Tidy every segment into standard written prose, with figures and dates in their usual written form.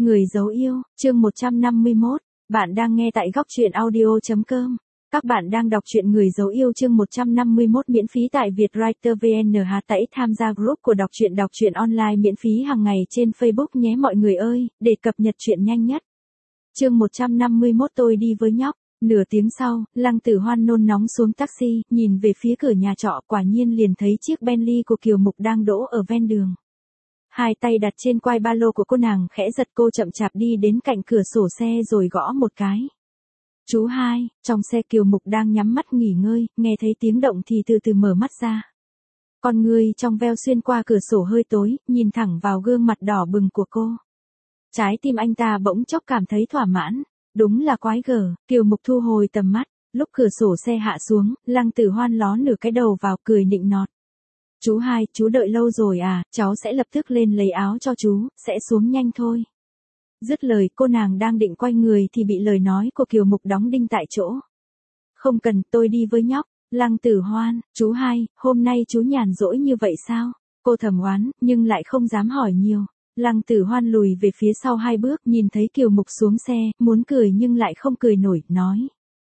Người dấu yêu, chương 151, bạn đang nghe tại góc truyện audio.com. Các bạn đang đọc truyện Người dấu yêu chương 151 miễn phí tại Vietwriter VN. Hãy tham gia group của đọc truyện online miễn phí hàng ngày trên Facebook nhé mọi người ơi, để cập nhật truyện nhanh nhất. Chương 151 tôi đi với nhóc. Nửa tiếng sau, Lăng Tử Hoan nôn nóng xuống taxi, nhìn về phía cửa nhà trọ, quả nhiên liền thấy chiếc Bentley của Kiều Mục đang đỗ ở ven đường. Hai tay đặt trên quai ba lô của cô nàng khẽ giật, cô chậm chạp đi đến cạnh cửa sổ xe rồi gõ một cái. Chú hai, trong xe Kiều Mục đang nhắm mắt nghỉ ngơi, nghe thấy tiếng động thì từ từ mở mắt ra. Con người trong veo xuyên qua cửa sổ hơi tối, nhìn thẳng vào gương mặt đỏ bừng của cô. Trái tim anh ta bỗng chốc cảm thấy thỏa mãn. Đúng là quái gở, Kiều Mục thu hồi tầm mắt, lúc cửa sổ xe hạ xuống, Lăng Tử Hoan ló nửa cái đầu vào cười nịnh nọt. Chú hai, chú đợi lâu rồi à, cháu sẽ lập tức lên lấy áo cho chú, sẽ xuống nhanh thôi. Dứt lời cô nàng đang định quay người thì bị lời nói của Kiều Mục đóng đinh tại chỗ. Không cần, tôi đi với nhóc. Lăng Tử Hoan, chú hai, hôm nay chú nhàn rỗi như vậy sao? Cô thầm oán, nhưng lại không dám hỏi nhiều. Lăng Tử Hoan lùi về phía sau hai bước, nhìn thấy Kiều Mục xuống xe, muốn cười nhưng lại không cười nổi, nói.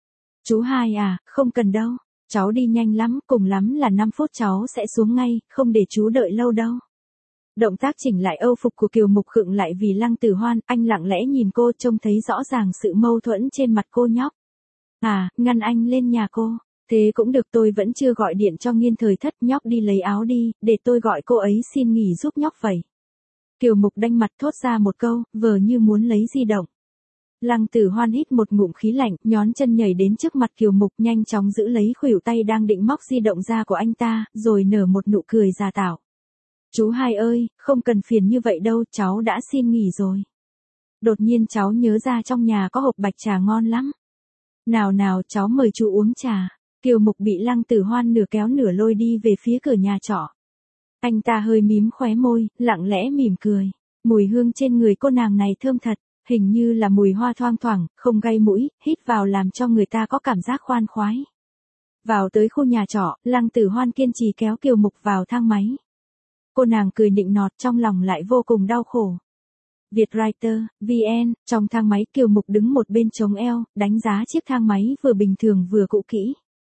Chú hai à, không cần đâu, cháu đi nhanh lắm, cùng lắm là 5 phút cháu sẽ xuống ngay, không để chú đợi lâu đâu. Động tác chỉnh lại âu phục của Kiều Mục khựng lại vì Lăng Tử Hoan, anh lặng lẽ nhìn cô, trông thấy rõ ràng sự mâu thuẫn trên mặt cô nhóc. À, ngăn anh lên nhà cô. Thế cũng được, tôi vẫn chưa gọi điện cho Nghiên Thời Thất, nhóc đi lấy áo đi, để tôi gọi cô ấy xin nghỉ giúp nhóc vậy. Kiều Mục đanh mặt thốt ra một câu, vờ như muốn lấy di động. Lăng Tử Hoan hít một ngụm khí lạnh, nhón chân nhảy đến trước mặt Kiều Mục, nhanh chóng giữ lấy khuỷu tay đang định móc di động ra của anh ta, rồi nở một nụ cười giả tạo. Chú hai ơi, không cần phiền như vậy đâu, cháu đã xin nghỉ rồi. Đột nhiên cháu nhớ ra trong nhà có hộp bạch trà ngon lắm. Nào nào, cháu mời chú uống trà. Kiều Mục bị Lăng Tử Hoan nửa kéo nửa lôi đi về phía cửa nhà trọ. Anh ta hơi mím khóe môi, lặng lẽ mỉm cười. Mùi hương trên người cô nàng này thơm thật, hình như là mùi hoa thoang thoảng, không gây mũi, hít vào làm cho người ta có cảm giác khoan khoái. Vào tới khu nhà trọ, Lăng Tử Hoan kiên trì kéo Kiều Mục vào thang máy. Cô nàng cười nịnh nọt, trong lòng lại vô cùng đau khổ. Vietwriter, VN, trong thang máy Kiều Mục đứng một bên chống eo, đánh giá chiếc thang máy vừa bình thường vừa cũ kỹ.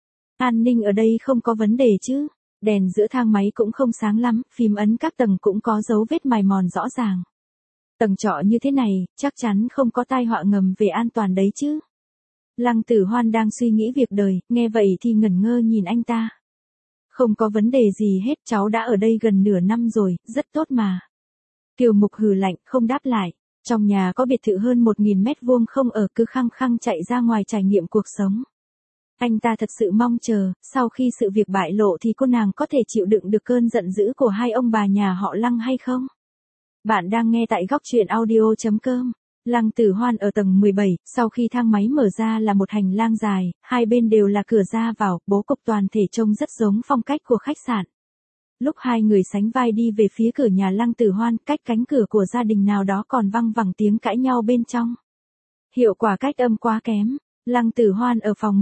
An ninh ở đây không có vấn đề chứ? Đèn giữa thang máy cũng không sáng lắm, phím ấn các tầng cũng có dấu vết mài mòn rõ ràng. Tầng trọ như thế này, chắc chắn không có tai họa ngầm về an toàn đấy chứ. Lăng Tử Hoan đang suy nghĩ việc đời, nghe vậy thì ngẩn ngơ nhìn anh ta. Không có vấn đề gì hết, cháu đã ở đây gần nửa năm rồi, rất tốt mà. Kiều Mục hừ lạnh, không đáp lại. Trong nhà có biệt thự hơn 1.000 mét vuông không ở, cứ khăng khăng chạy ra ngoài trải nghiệm cuộc sống. Anh ta thật sự mong chờ, sau khi sự việc bại lộ thì cô nàng có thể chịu đựng được cơn giận dữ của hai ông bà nhà họ Lăng hay không? Bạn đang nghe tại góc truyện audio.com. Lăng Tử Hoan ở tầng 17, sau khi thang máy mở ra là một hành lang dài, hai bên đều là cửa ra vào, bố cục toàn thể trông rất giống phong cách của khách sạn. Lúc hai người sánh vai đi về phía cửa nhà Lăng Tử Hoan, cách cánh cửa của gia đình nào đó còn văng vẳng tiếng cãi nhau bên trong. Hiệu quả cách âm quá kém. Lăng Tử Hoan ở phòng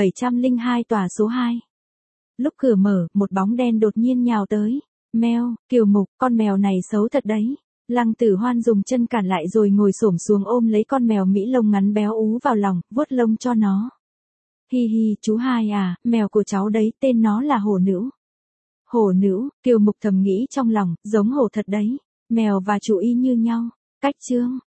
1702 tòa số 2. Lúc cửa mở, một bóng đen đột nhiên nhào tới. Mèo, Kiều Mục, con mèo này xấu thật đấy. Lăng Tử Hoan dùng chân cản lại rồi ngồi xổm xuống ôm lấy con mèo Mỹ lông ngắn béo ú vào lòng, vuốt lông cho nó. Hi hi, chú hai à, mèo của cháu đấy, tên nó là Hổ Nữ. Hổ Nữ, Kiều Mục thầm nghĩ trong lòng, giống hổ thật đấy. Mèo và chủ y như nhau. Cách chương.